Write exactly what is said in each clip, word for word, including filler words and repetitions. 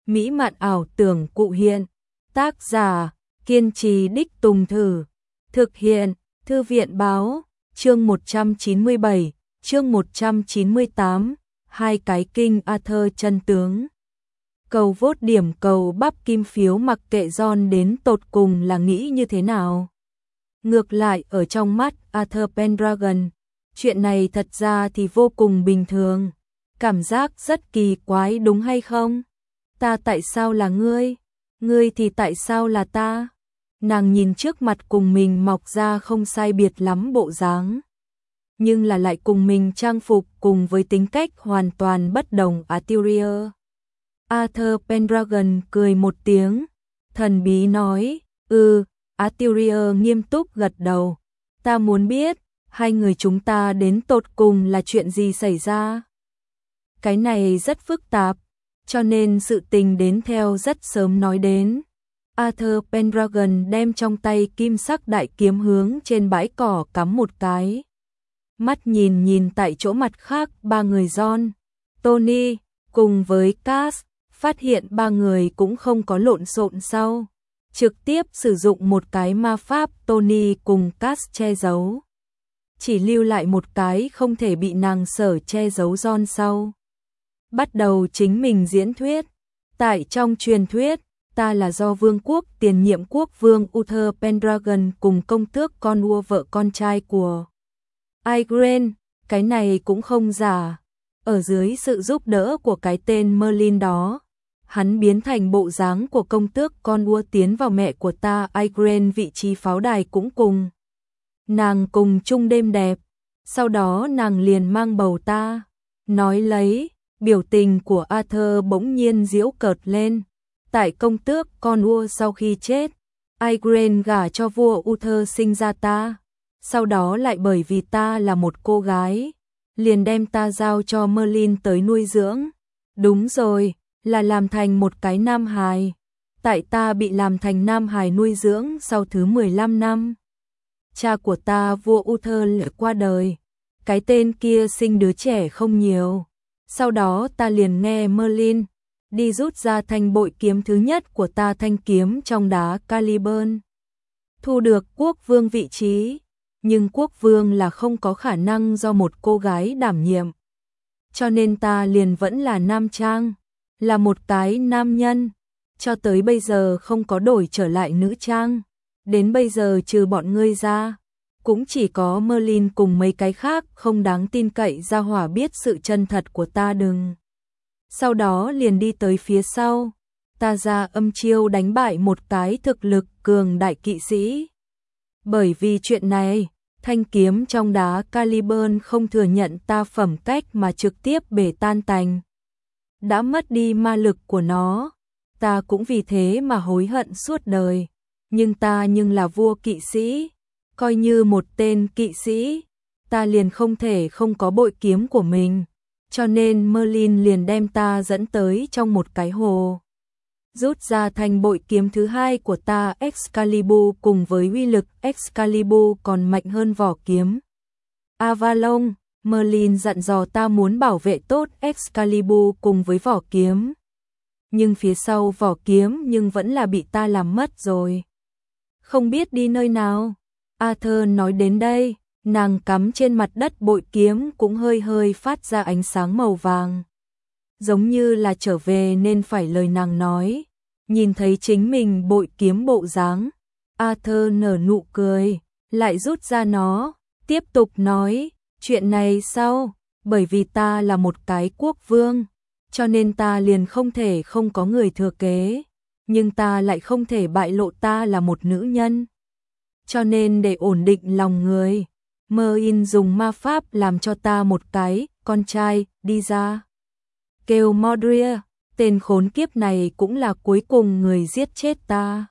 mỹ mạn ảo tưởng cụ hiện. Tác giả, kiên trì đích tùng thử. Thực hiện, Thư viện báo, chương một trăm chín mươi bảy, chương một trăm chín mươi tám, hai cái kinh Arthur chân tướng. Cầu vote điểm cầu bắp kim phiếu mặc kệ John đến tột cùng là nghĩ như thế nào. Ngược lại ở trong mắt Arthur Pendragon, chuyện này thật ra thì vô cùng bình thường. Cảm giác rất kỳ quái đúng hay không? Ta tại sao là ngươi? Ngươi thì tại sao là ta? Nàng nhìn trước mặt cùng mình mọc ra không sai biệt lắm bộ dáng, nhưng là lại cùng mình trang phục cùng với tính cách hoàn toàn bất đồng Arthur. Arthur Pendragon cười một tiếng, thần bí nói, ừ, Arthur nghiêm túc gật đầu. Ta muốn biết, hai người chúng ta đến tột cùng là chuyện gì xảy ra? Cái này rất phức tạp, cho nên sự tình đến theo rất sớm nói đến. Arthur Pendragon đem trong tay kim sắc đại kiếm hướng trên bãi cỏ cắm một cái. Mắt nhìn nhìn tại chỗ mặt khác ba người John, Tony, cùng với Cass, phát hiện ba người cũng không có lộn xộn sau. Trực tiếp sử dụng một cái ma pháp Tony cùng Cass che giấu. Chỉ lưu lại một cái không thể bị nàng sở che giấu John sau. Bắt đầu chính mình diễn thuyết. Tại trong truyền thuyết, ta là do vương quốc tiền nhiệm quốc vương Uther Pendragon cùng công tước con ua vợ con trai của Igraine, cái này cũng không giả. Ở dưới sự giúp đỡ của cái tên Merlin đó, hắn biến thành bộ dáng của công tước con ua tiến vào mẹ của ta Igraine vị trí pháo đài cũng cùng. Nàng cùng chung đêm đẹp, sau đó nàng liền mang bầu ta. Nói lấy, biểu tình của Arthur bỗng nhiên giễu cợt lên. Tại công tước con ua sau khi chết, Igraine gả cho vua Uther sinh ra ta. Sau đó lại bởi vì ta là một cô gái, liền đem ta giao cho Merlin tới nuôi dưỡng. Đúng rồi, là làm thành một cái nam hài. Tại ta bị làm thành nam hài nuôi dưỡng sau thứ mười lăm năm. Cha của ta vua Uther lại qua đời. Cái tên kia sinh đứa trẻ không nhiều. Sau đó ta liền nghe Merlin đi rút ra thanh bội kiếm thứ nhất của ta, thanh kiếm trong đá Caliburn. Thu được quốc vương vị trí, nhưng quốc vương là không có khả năng do một cô gái đảm nhiệm. Cho nên ta liền vẫn là nam trang, là một cái nam nhân, cho tới bây giờ không có đổi trở lại nữ trang. Đến bây giờ trừ bọn ngươi ra, cũng chỉ có Merlin cùng mấy cái khác không đáng tin cậy ra hỏa biết sự chân thật của ta đừng. Sau đó liền đi tới phía sau, ta ra âm chiêu đánh bại một cái thực lực cường đại kỵ sĩ. Bởi vì chuyện này, thanh kiếm trong đá Caliburn không thừa nhận ta phẩm cách mà trực tiếp bể tan tành. Đã mất đi ma lực của nó, ta cũng vì thế mà hối hận suốt đời. Nhưng ta nhưng là vua kỵ sĩ, coi như một tên kỵ sĩ, ta liền không thể không có bội kiếm của mình. Cho nên Merlin liền đem ta dẫn tới trong một cái hồ. Rút ra thành bội kiếm thứ hai của ta Excalibur cùng với uy lực Excalibur còn mạnh hơn vỏ kiếm Avalon. Merlin dặn dò ta muốn bảo vệ tốt Excalibur cùng với vỏ kiếm. Nhưng phía sau vỏ kiếm nhưng vẫn là bị ta làm mất rồi. Không biết đi nơi nào. Arthur nói đến đây, nàng cắm trên mặt đất bội kiếm cũng hơi hơi phát ra ánh sáng màu vàng. Giống như là trở về nên phải lời nàng nói. Nhìn thấy chính mình bội kiếm bộ dáng, Arthur nở nụ cười, lại rút ra nó, tiếp tục nói, chuyện này sao? Bởi vì ta là một cái quốc vương, cho nên ta liền không thể không có người thừa kế, nhưng ta lại không thể bại lộ ta là một nữ nhân. Cho nên để ổn định lòng người, Merlin dùng ma pháp làm cho ta một cái con trai đi ra. Kêu Modria, tên khốn kiếp này cũng là cuối cùng người giết chết ta.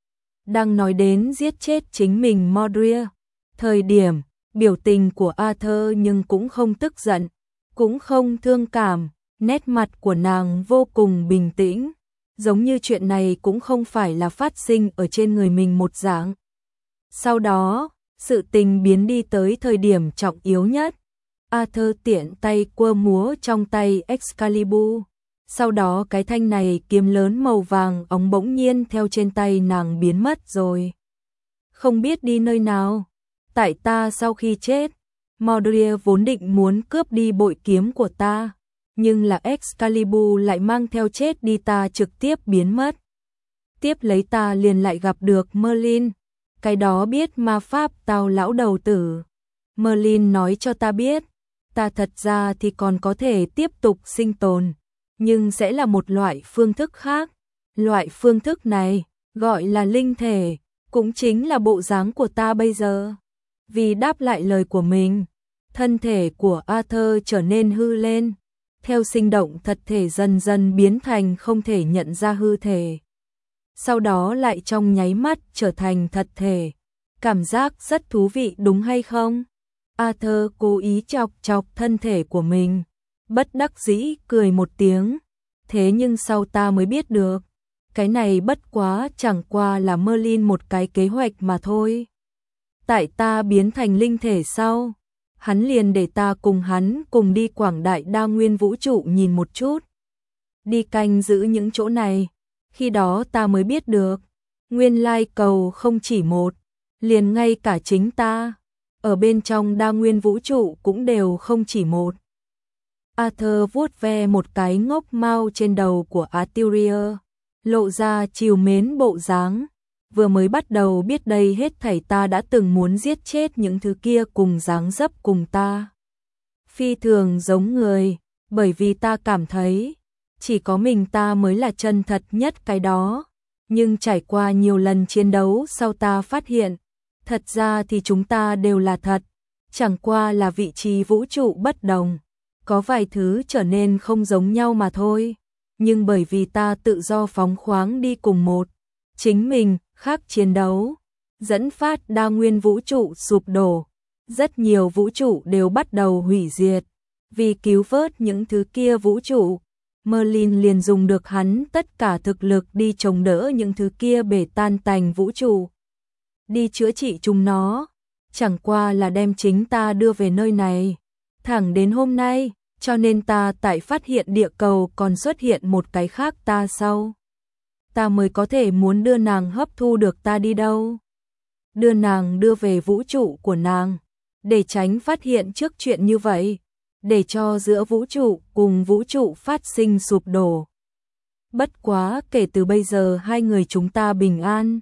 Đang nói đến giết chết chính mình Modria, thời điểm, biểu tình của Arthur nhưng cũng không tức giận, cũng không thương cảm, nét mặt của nàng vô cùng bình tĩnh, giống như chuyện này cũng không phải là phát sinh ở trên người mình một dạng. Sau đó, sự tình biến đi tới thời điểm trọng yếu nhất. Arthur tiện tay quơ múa trong tay Excalibur, Sau đó cái thanh này kiếm lớn màu vàng óng bỗng nhiên theo trên tay nàng biến mất rồi. Không biết đi nơi nào. Tại ta sau khi chết, Mordred vốn định muốn cướp đi bội kiếm của ta, nhưng là Excalibur lại mang theo chết đi, ta trực tiếp biến mất. Tiếp lấy ta liền lại gặp được Merlin, cái đó biết ma pháp tao lão đầu tử. Merlin nói cho ta biết, ta thật ra thì còn có thể tiếp tục sinh tồn, nhưng sẽ là một loại phương thức khác. Loại phương thức này gọi là linh thể, cũng chính là bộ dáng của ta bây giờ. Vì đáp lại lời của mình, thân thể của Arthur trở nên hư lên, theo sinh động thật thể dần dần biến thành không thể nhận ra hư thể. Sau đó lại trong nháy mắt trở thành thật thể. Cảm giác rất thú vị đúng hay không? Arthur cố ý chọc chọc thân thể của mình, bất đắc dĩ cười một tiếng. Thế nhưng sau ta mới biết được, cái này bất quá chẳng qua là Merlin một cái kế hoạch mà thôi. Tại ta biến thành linh thể sau, hắn liền để ta cùng hắn cùng đi quảng đại đa nguyên vũ trụ nhìn một chút. Đi canh giữ những chỗ này, khi đó ta mới biết được, nguyên lai cầu không chỉ một, liền ngay cả chính ta, ở bên trong đa nguyên vũ trụ cũng đều không chỉ một. Arthur vuốt ve một cái ngốc mau trên đầu của Arthurius, lộ ra trìu mến bộ dáng. Vừa mới bắt đầu biết đây hết thảy ta đã từng muốn giết chết những thứ kia cùng dáng dấp cùng ta. Phi thường giống người, bởi vì ta cảm thấy, chỉ có mình ta mới là chân thật nhất cái đó. Nhưng trải qua nhiều lần chiến đấu sau ta phát hiện, thật ra thì chúng ta đều là thật, chẳng qua là vị trí vũ trụ bất đồng. Có vài thứ trở nên không giống nhau mà thôi, nhưng bởi vì ta tự do phóng khoáng đi cùng một chính mình, khác chiến đấu, dẫn phát đa nguyên vũ trụ sụp đổ, rất nhiều vũ trụ đều bắt đầu hủy diệt. Vì cứu vớt những thứ kia vũ trụ, Merlin liền dùng được hắn tất cả thực lực đi chống đỡ những thứ kia bể tan tành vũ trụ, đi chữa trị chúng nó, chẳng qua là đem chính ta đưa về nơi này. Thẳng đến hôm nay, cho nên ta tại phát hiện địa cầu còn xuất hiện một cái khác ta sau. Ta mới có thể muốn đưa nàng hấp thu được ta đi đâu. Đưa nàng đưa về vũ trụ của nàng, để tránh phát hiện trước chuyện như vậy, để cho giữa vũ trụ cùng vũ trụ phát sinh sụp đổ. Bất quá kể từ bây giờ hai người chúng ta bình an.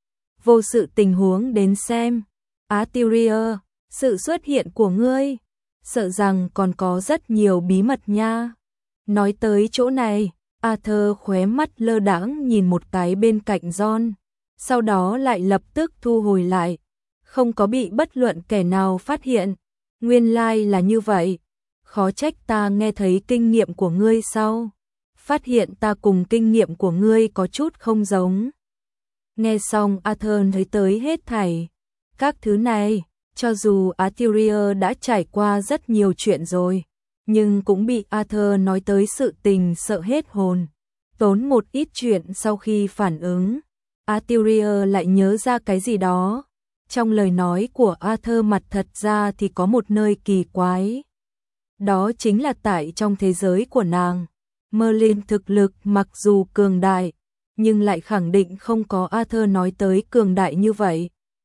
Vô sự tình huống đến xem, Arthurius, sự xuất hiện của ngươi, sợ rằng còn có rất nhiều bí mật nha. Nói tới chỗ này, Arthur khóe mắt lơ đãng nhìn một cái bên cạnh John, sau đó lại lập tức thu hồi lại, không có bị bất luận kẻ nào phát hiện. Nguyên lai like là như vậy, khó trách ta nghe thấy kinh nghiệm của ngươi sau, phát hiện ta cùng kinh nghiệm của ngươi có chút không giống. Nghe xong Arthur thấy tới hết thảy các thứ này, cho dù Arthurius đã trải qua rất nhiều chuyện rồi, nhưng cũng bị Arthur nói tới sự tình sợ hết hồn. Tốn một ít chuyện sau khi phản ứng, Arthurius lại nhớ ra cái gì đó. Trong lời nói của Arthur mặt thật ra thì có một nơi kỳ quái. Đó chính là tại trong thế giới của nàng, Merlin thực lực mặc dù cường đại, nhưng lại khẳng định không có Arthur nói tới cường đại như vậy.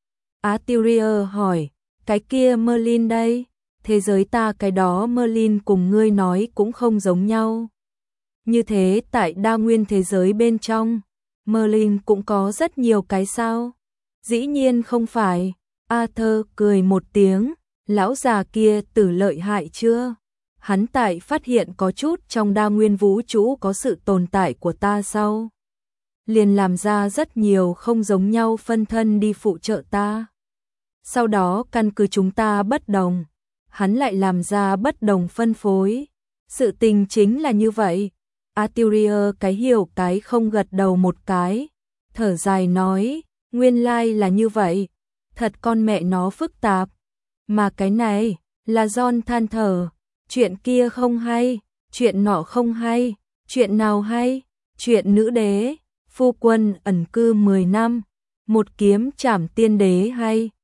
Arthurius hỏi, cái kia Merlin đây? Thế giới ta cái đó Merlin cùng ngươi nói cũng không giống nhau. Như thế tại đa nguyên thế giới bên trong, Merlin cũng có rất nhiều cái sao? Dĩ nhiên không phải. Arthur cười một tiếng, lão già kia tử lợi hại chưa? Hắn tại phát hiện có chút trong đa nguyên vũ trụ có sự tồn tại của ta sau, liền làm ra rất nhiều không giống nhau phân thân đi phụ trợ ta. Sau đó căn cứ chúng ta bất đồng, hắn lại làm ra bất đồng phân phối. Sự tình chính là như vậy. Arthurius cái hiểu cái không gật đầu một cái, thở dài nói, nguyên lai là như vậy, thật con mẹ nó phức tạp. Mà cái này, là John than thở, chuyện kia không hay, chuyện nọ không hay, chuyện nào hay, chuyện nữ đế, phu quân ẩn cư mười năm, một kiếm trảm tiên đế hay.